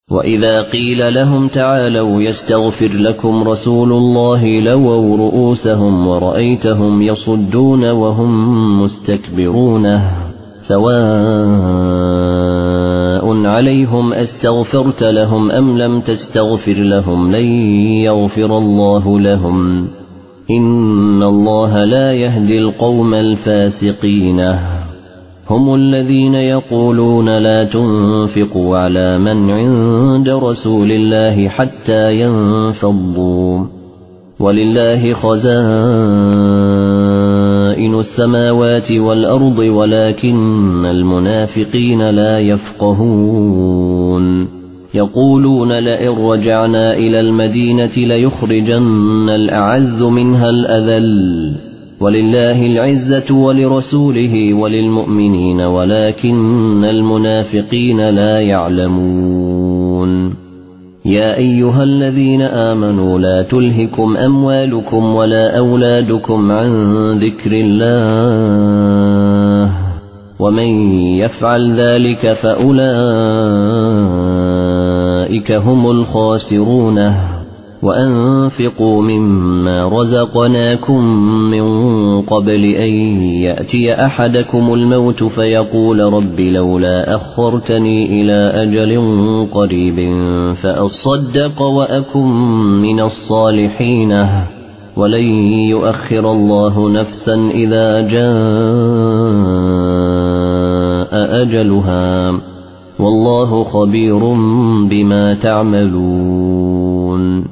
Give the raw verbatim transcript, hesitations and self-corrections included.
وإذا قيل لهم تعالوا يستغفر لكم رسول الله لووا رؤوسهم ورأيتهم يصدون وهم مستكبرون سواء عليهم أستغفرت لهم أم لم تستغفر لهم لن يغفر الله لهم إن الله لا يهدي القوم الفاسقين هم الذين يقولون لا تنفقوا على من عند رسول الله حتى ينفضوا ولله خزائن السماوات والأرض ولكن المنافقين لا يفقهون يقولون لئن رجعنا إلى المدينة ليخرجن الأعز منها الأذل ولله العزة ولرسوله وللمؤمنين ولكن المنافقين لا يعلمون يا أيها الذين آمنوا لا تلهكم أموالكم ولا أولادكم عن ذكر الله ومن يفعل ذلك فأولئك هم الخاسرون وأنفقوا مما رزقناكم من قبل أن يأتي أحدكم الموت فيقول رب لولا أخرتني إلى أجل قريب فأصدق وأكن من الصالحين ولن يؤخر الله نفسا إذا جاء أجلها والله خبير بما تعملون